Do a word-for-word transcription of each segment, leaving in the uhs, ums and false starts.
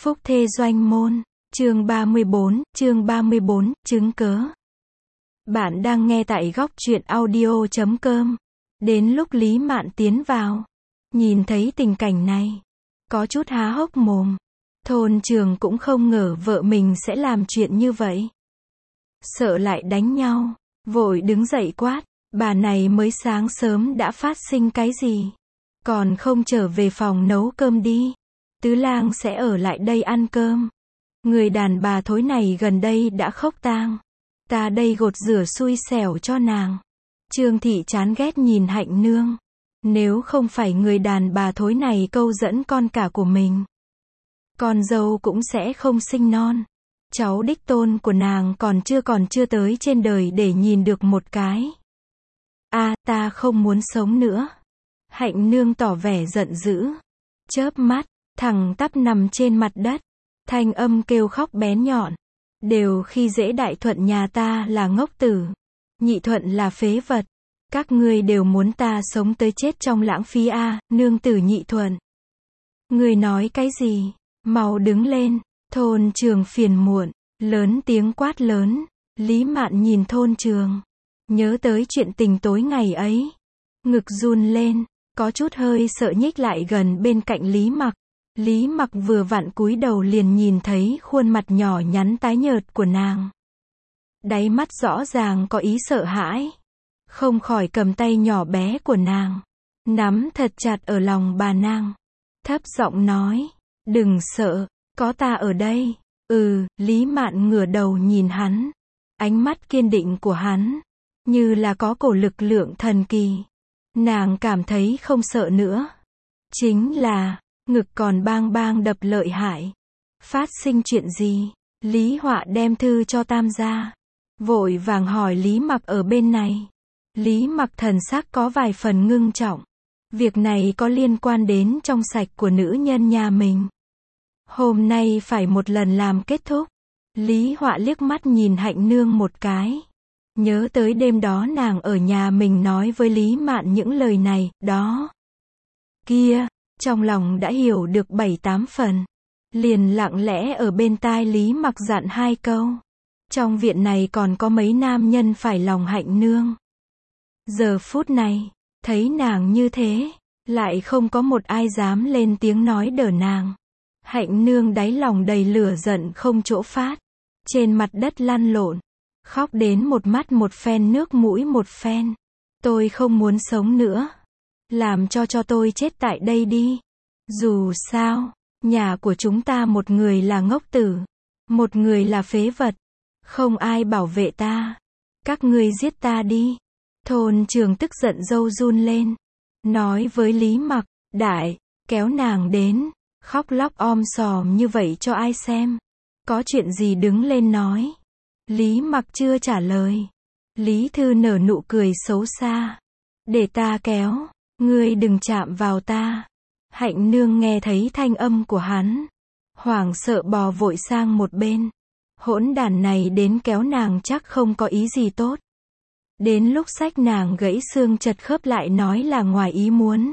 Phúc thê doanh môn, chương ba mươi bốn, chương ba mươi bốn, chứng cớ. Bạn đang nghe tại góc truyện audio chấm com. Đến lúc Lý Mạn tiến vào, nhìn thấy tình cảnh này, có chút há hốc mồm. Thôn Trường cũng không ngờ vợ mình sẽ làm chuyện như vậy. Sợ lại đánh nhau, vội đứng dậy quát, bà này mới sáng sớm đã phát sinh cái gì? Còn không trở về phòng nấu cơm đi. Tứ lang sẽ ở lại đây ăn cơm. Người đàn bà thối này gần đây đã khóc tang. Ta đây gột rửa xui xẻo cho nàng. Trương Thị chán ghét nhìn Hạnh Nương. Nếu không phải người đàn bà thối này câu dẫn con cả của mình, con dâu cũng sẽ không sinh non. Cháu đích tôn của nàng còn chưa còn chưa tới trên đời để nhìn được một cái. A, à, ta không muốn sống nữa. Hạnh Nương tỏ vẻ giận dữ. Chớp mắt, thẳng tắp nằm trên mặt đất. Thanh âm kêu khóc bén nhọn. Đều khi dễ Đại Thuận nhà ta là ngốc tử. Nhị Thuận là phế vật. Các ngươi đều muốn ta sống tới chết trong lãng phí a, à, nương tử Nhị Thuận. Ngươi nói cái gì? Mau đứng lên. Thôn Trường phiền muộn, lớn tiếng quát lớn. Lý Mạn nhìn Thôn Trường, nhớ tới chuyện tình tối ngày ấy. Ngực run lên, có chút hơi sợ nhích lại gần bên cạnh Lý Mặc. Lý Mặc vừa vặn cúi đầu liền nhìn thấy khuôn mặt nhỏ nhắn tái nhợt của nàng. Đáy mắt rõ ràng có ý sợ hãi. Không khỏi cầm tay nhỏ bé của nàng, nắm thật chặt ở lòng bà nàng. Thấp giọng nói, đừng sợ, có ta ở đây. Ừ, Lý Mạn ngửa đầu nhìn hắn. Ánh mắt kiên định của hắn, như là có cổ lực lượng thần kỳ. Nàng cảm thấy không sợ nữa. Chính là, ngực còn bang bang đập lợi hại. Phát sinh chuyện gì? Lý Họa đem thư cho Tam gia. Vội vàng hỏi Lý Mặc ở bên này. Lý Mặc thần sắc có vài phần ngưng trọng. Việc này có liên quan đến trong sạch của nữ nhân nhà mình. Hôm nay phải một lần làm kết thúc. Lý Họa liếc mắt nhìn Hạnh Nương một cái. Nhớ tới đêm đó nàng ở nhà mình nói với Lý Mạn những lời này, đó. Kia, trong lòng đã hiểu được bảy tám phần. Liền lặng lẽ ở bên tai Lý Mặc dặn hai câu. Trong viện này còn có mấy nam nhân phải lòng Hạnh Nương. Giờ phút này, thấy nàng như thế, lại không có một ai dám lên tiếng nói đỡ nàng. Hạnh Nương đáy lòng đầy lửa giận không chỗ phát. Trên mặt đất lăn lộn. Khóc đến một mắt một phen nước mũi một phen. Tôi không muốn sống nữa. Làm cho cho tôi chết tại đây đi. Dù sao, nhà của chúng ta một người là ngốc tử. Một người là phế vật. Không ai bảo vệ ta. Các ngươi giết ta đi. Thôn Trường tức giận râu run lên. Nói với Lý Mặc, đại, kéo nàng đến. Khóc lóc om sòm như vậy cho ai xem. Có chuyện gì đứng lên nói. Lý Mặc chưa trả lời. Lý Thư nở nụ cười xấu xa. Để ta kéo. Ngươi đừng chạm vào ta. Hạnh Nương nghe thấy thanh âm của hắn. Hoảng sợ bò vội sang một bên. Hỗn đàn này đến kéo nàng chắc không có ý gì tốt. Đến lúc xách nàng gãy xương chật khớp lại nói là ngoài ý muốn.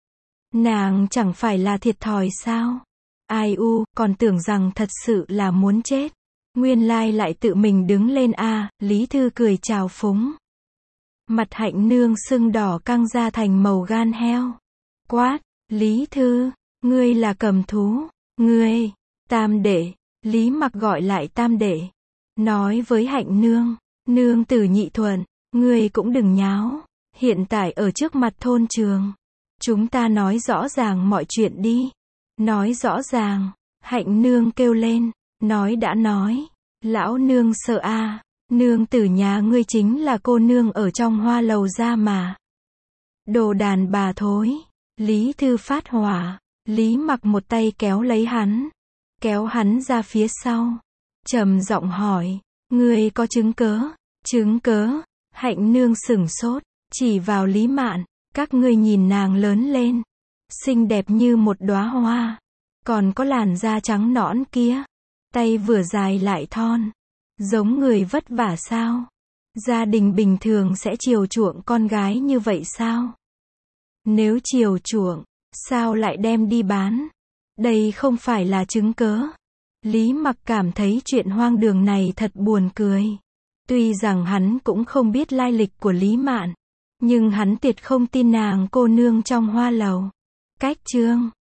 Nàng chẳng phải là thiệt thòi sao? Ai u, còn tưởng rằng thật sự là muốn chết. Nguyên lai lại tự mình đứng lên a, à, Lý Thư cười chào phúng. Mặt Hạnh Nương sưng đỏ căng ra thành màu gan heo. Quát, Lý Thư, ngươi là cầm thú. Ngươi, Tam đệ, Lý Mặc gọi lại Tam đệ. Nói với Hạnh Nương, nương tử Nhị Thuận, ngươi cũng đừng nháo. Hiện tại ở trước mặt Thôn Trường. Chúng ta nói rõ ràng mọi chuyện đi. Nói rõ ràng. Hạnh Nương kêu lên. Nói đã nói. Lão nương sợ a, à, nương tử nhà ngươi chính là cô nương ở trong hoa lầu ra mà. Đồ đàn bà thối. Lý Thư phát hỏa. Lý Mặc một tay kéo lấy hắn. Kéo hắn ra phía sau. Trầm giọng hỏi. Ngươi có chứng cớ? Chứng cớ? Hạnh Nương sửng sốt. Chỉ vào Lý Mạn. Các ngươi nhìn nàng lớn lên. Xinh đẹp như một đóa hoa. Còn có làn da trắng nõn kia. Tay vừa dài lại thon. Giống người vất vả sao? Gia đình bình thường sẽ chiều chuộng con gái như vậy sao? Nếu chiều chuộng, sao lại đem đi bán? Đây không phải là chứng cớ. Lý Mặc cảm thấy chuyện hoang đường này thật buồn cười. Tuy rằng hắn cũng không biết lai lịch của Lý Mạn, nhưng hắn tuyệt không tin nàng cô nương trong hoa lầu. Cách chương